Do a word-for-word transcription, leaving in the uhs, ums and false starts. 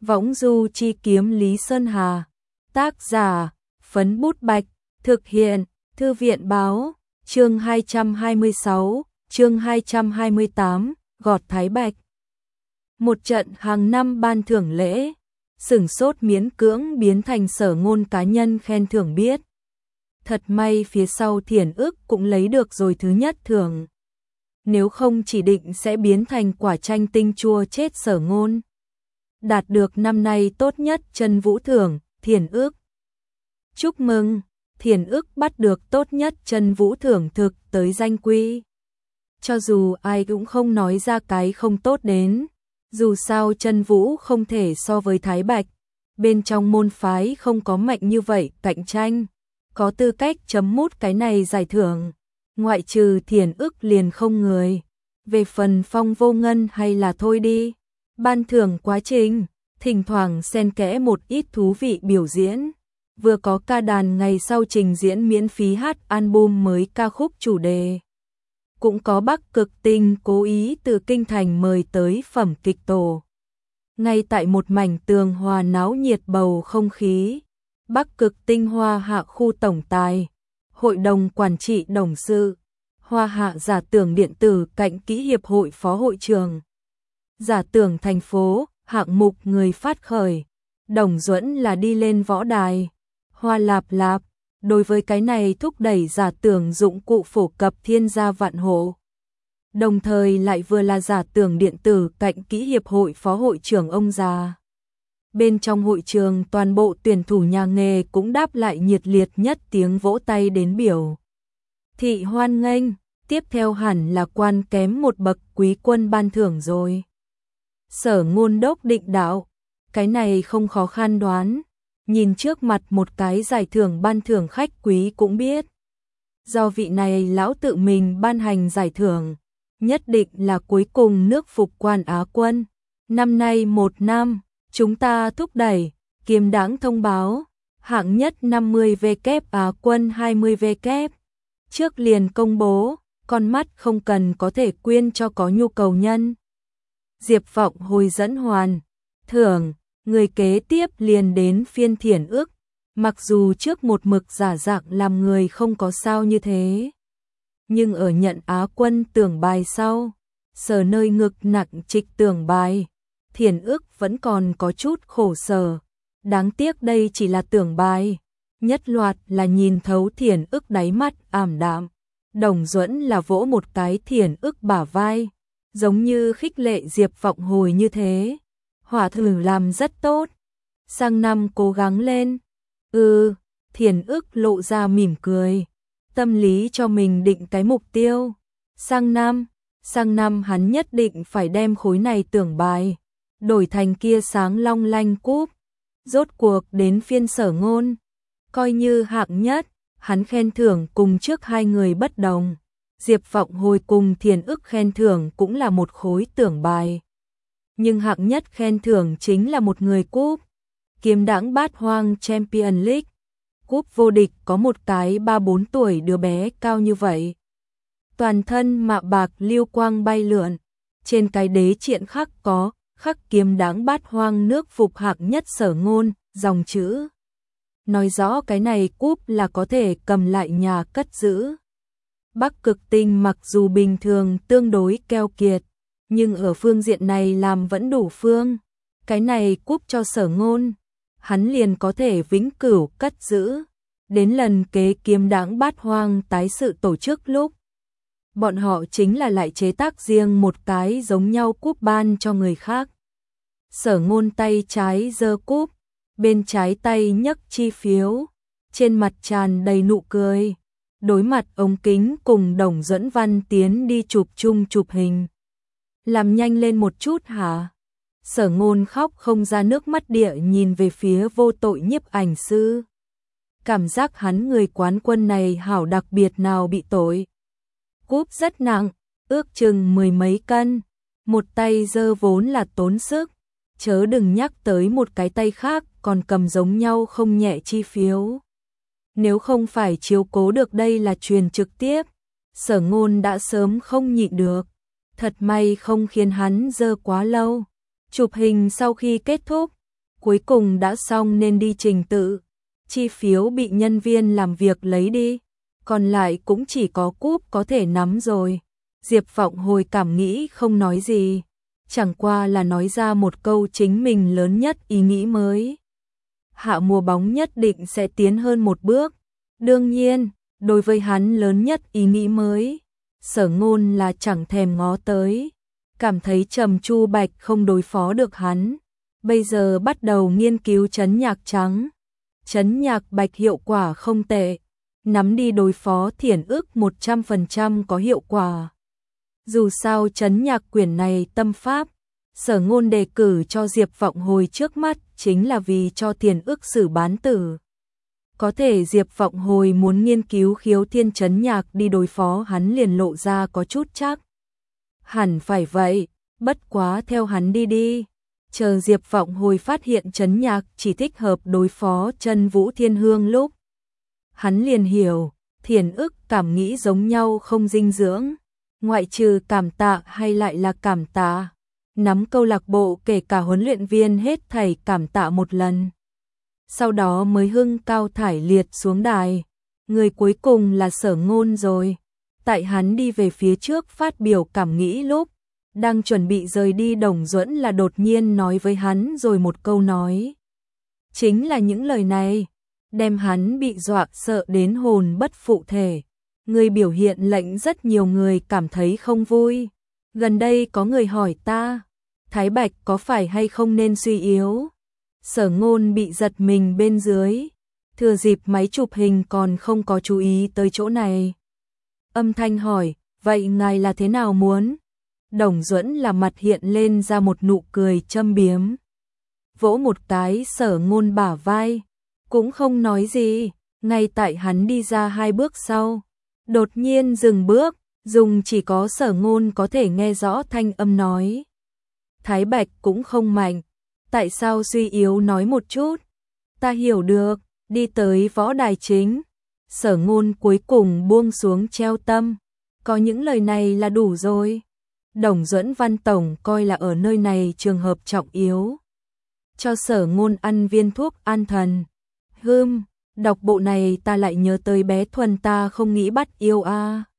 Võng du chi kiếm Lý Sơn Hà. Tác giả, Phấn Bút Bạch. Thực hiện, Thư viện Báo. Chương hai trăm hai mươi sáu, chương hai trăm hai mươi tám, Gọt Thái Bạch. Một trận hàng năm ban thưởng lễ, sửng sốt miễn cưỡng biến thành Sở Ngôn cá nhân khen thưởng biết. Thật may phía sau Thiển Ức cũng lấy được rồi thứ nhất thưởng. Nếu không chỉ định sẽ biến thành quả chanh tinh chua chết Sở Ngôn. Đạt được năm nay tốt nhất chân vũ thưởng, Thiển Ức. Chúc mừng, Thiển Ức bắt được tốt nhất chân vũ thưởng thực tới danh quy. Cho dù ai cũng không nói ra cái không tốt đến, dù sao chân vũ không thể so với Thái Bạch, bên trong môn phái không có mạnh như vậy cạnh tranh, có tư cách chấm mút cái này giải thưởng, ngoại trừ Thiển Ức liền không người. Về phần Phong Vô Ngân hay là thôi đi, ban thưởng quá trình, thỉnh thoảng xen kẽ một ít thú vị biểu diễn. Vừa có ca đàn ngày sau trình diễn miễn phí hát album mới ca khúc chủ đề. Cũng có Bắc Cực Tinh cố ý từ kinh thành mời tới phẩm kịch tổ. Ngay tại một mảnh tường hòa náo nhiệt bầu không khí, Bắc Cực Tinh Hoa Hạ khu tổng tài, hội đồng quản trị đồng sự, Hoa Hạ giả tưởng điện tử cạnh kỹ hiệp hội phó hội trưởng, giả tưởng thành phố, hạng mục người phát khởi, Đồng Duẫn là đi lên võ đài. Hoa Lạp Lạp, đối với cái này thúc đẩy giả tưởng dụng cụ phổ cập thiên gia vạn hộ. Đồng thời lại vừa là giả tưởng điện tử cạnh kỹ hiệp hội phó hội trưởng ông già. Bên trong hội trường toàn bộ tuyển thủ nhà nghề cũng đáp lại nhiệt liệt nhất tiếng vỗ tay đến biểu. Thị hoan nghênh, tiếp theo hẳn là quan kém một bậc quý quân ban thưởng rồi. Sở Ngôn đốc định đạo, cái này không khó khăn đoán. Nhìn trước mặt một cái giải thưởng ban thưởng khách quý cũng biết. Do vị này lão tự mình ban hành giải thưởng, nhất định là cuối cùng nước phục quan Á quân. Năm nay một năm, chúng ta thúc đẩy, kiềm đáng thông báo, hạng nhất năm mươi vê kép Á quân hai mươi vê kép. Trước liền công bố, con mắt không cần có thể quyên cho có nhu cầu nhân. Diệp Vọng hồi dẫn hoàn, thưởng. Người kế tiếp liền đến phiên Thiển Ức, mặc dù trước một mực giả dạng làm người không có sao như thế. Nhưng ở nhận Á quân tưởng bài sau, sờ nơi ngực nặng trịch tưởng bài, Thiển Ức vẫn còn có chút khổ sở. Đáng tiếc đây chỉ là tưởng bài, nhất loạt là nhìn thấu Thiển Ức đáy mắt ảm đạm. Đồng Duẫn là vỗ một cái Thiển Ức bả vai, giống như khích lệ Diệp Vọng hồi như thế. Hỏa thử làm rất tốt, sang năm cố gắng lên. Ừ, Thiển Ức lộ ra mỉm cười, tâm lý cho mình định cái mục tiêu. Sang năm, sang năm hắn nhất định phải đem khối này tưởng bài, đổi thành kia sáng long lanh cúp. Rốt cuộc đến phiên Sở Ngôn, coi như hạng nhất, hắn khen thưởng cùng trước hai người bất đồng. Diệp Vọng hồi cùng Thiển Ức khen thưởng cũng là một khối tưởng bài. Nhưng hạng nhất khen thưởng chính là một người cúp, Kiếm Đãng Bát Hoang Champion League. Cúp vô địch có một cái ba bốn tuổi đứa bé cao như vậy. Toàn thân mạ bạc lưu quang bay lượn, trên cái đế triện khắc có khắc Kiếm Đãng Bát Hoang nước phục hạng nhất Sở Ngôn, dòng chữ. Nói rõ cái này cúp là có thể cầm lại nhà cất giữ. Bắc Cực Tinh mặc dù bình thường tương đối keo kiệt, nhưng ở phương diện này làm vẫn đủ phương. Cái này cúp cho Sở Ngôn, hắn liền có thể vĩnh cửu cất giữ. Đến lần kế Kiếm Đãng Bát Hoang tái sự tổ chức lúc, bọn họ chính là lại chế tác riêng một cái giống nhau cúp ban cho người khác. Sở Ngôn tay trái giơ cúp, bên trái tay nhấc chi phiếu, trên mặt tràn đầy nụ cười. Đối mặt ống kính cùng Đồng Duẫn Văn tiến đi chụp chung chụp hình. Làm nhanh lên một chút hả? Sở Ngôn khóc không ra nước mắt địa nhìn về phía vô tội nhiếp ảnh sư. Cảm giác hắn người quán quân này hảo đặc biệt nào bị tội. Cúp rất nặng, ước chừng mười mấy cân. Một tay giơ vốn là tốn sức, chớ đừng nhắc tới một cái tay khác còn cầm giống nhau không nhẹ chi phiếu. Nếu không phải chiếu cố được đây là truyền trực tiếp, Sở Ngôn đã sớm không nhịn được. Thật may không khiến hắn giơ quá lâu. Chụp hình sau khi kết thúc, cuối cùng đã xong nên đi trình tự. Chi phiếu bị nhân viên làm việc lấy đi, còn lại cũng chỉ có cúp có thể nắm rồi. Diệp Vọng Hồi cảm nghĩ không nói gì, chẳng qua là nói ra một câu chính mình lớn nhất ý nghĩ mới. Hạ mùa bóng nhất định sẽ tiến hơn một bước. Đương nhiên, đối với hắn lớn nhất ý nghĩ mới, Sở Ngôn là chẳng thèm ngó tới, cảm thấy Trầm Chu Bạch không đối phó được hắn. Bây giờ bắt đầu nghiên cứu trấn nhạc trắng. Trấn nhạc bạch hiệu quả không tệ, nắm đi đối phó Thiển Ức một trăm phần trăm có hiệu quả. Dù sao trấn nhạc quyển này tâm pháp, Sở Ngôn đề cử cho Diệp Vọng Hồi trước mắt chính là vì cho Thiển Ức xử bán tử. Có thể Diệp Vọng Hồi muốn nghiên cứu khiếu thiên trấn nhạc đi đối phó hắn liền lộ ra có chút chắc. Hẳn phải vậy, bất quá theo hắn đi đi. Chờ Diệp Vọng Hồi phát hiện trấn nhạc chỉ thích hợp đối phó Chân Vũ Thiên Hương lúc. Hắn liền hiểu, Thiển Ức cảm nghĩ giống nhau không dinh dưỡng. Ngoại trừ cảm tạ hay lại là cảm tạ. Nắm câu lạc bộ kể cả huấn luyện viên hết thảy cảm tạ một lần. Sau đó mới hưng cao thải liệt xuống đài. Người cuối cùng là Sở Ngôn rồi. Tại hắn đi về phía trước phát biểu cảm nghĩ lúc đang chuẩn bị rời đi, Đồng Duẫn là đột nhiên nói với hắn rồi một câu nói. Chính là những lời này, đem hắn bị dọa sợ đến hồn bất phụ thể. Người biểu hiện lệnh rất nhiều người cảm thấy không vui. Gần đây có người hỏi ta, Thái Bạch có phải hay không nên suy yếu? Sở Ngôn bị giật mình bên dưới, thừa dịp máy chụp hình còn không có chú ý tới chỗ này. Âm thanh hỏi, vậy ngài là thế nào muốn? Đồng Duẫn là mặt hiện lên ra một nụ cười châm biếm. Vỗ một cái Sở Ngôn bả vai, cũng không nói gì, ngay tại hắn đi ra hai bước sau. Đột nhiên dừng bước, dùng chỉ có Sở Ngôn có thể nghe rõ thanh âm nói. Thái Bạch cũng không mạnh, tại sao suy yếu nói một chút? Ta hiểu được, đi tới võ đài chính. Sở Ngôn cuối cùng buông xuống treo tâm, có những lời này là đủ rồi. Đồng Duẫn Văn tổng coi là ở nơi này trường hợp trọng yếu. Cho Sở Ngôn ăn viên thuốc an thần. Hừm, đọc bộ này ta lại nhớ tới bé Thuần ta không nghĩ bắt yêu a. À.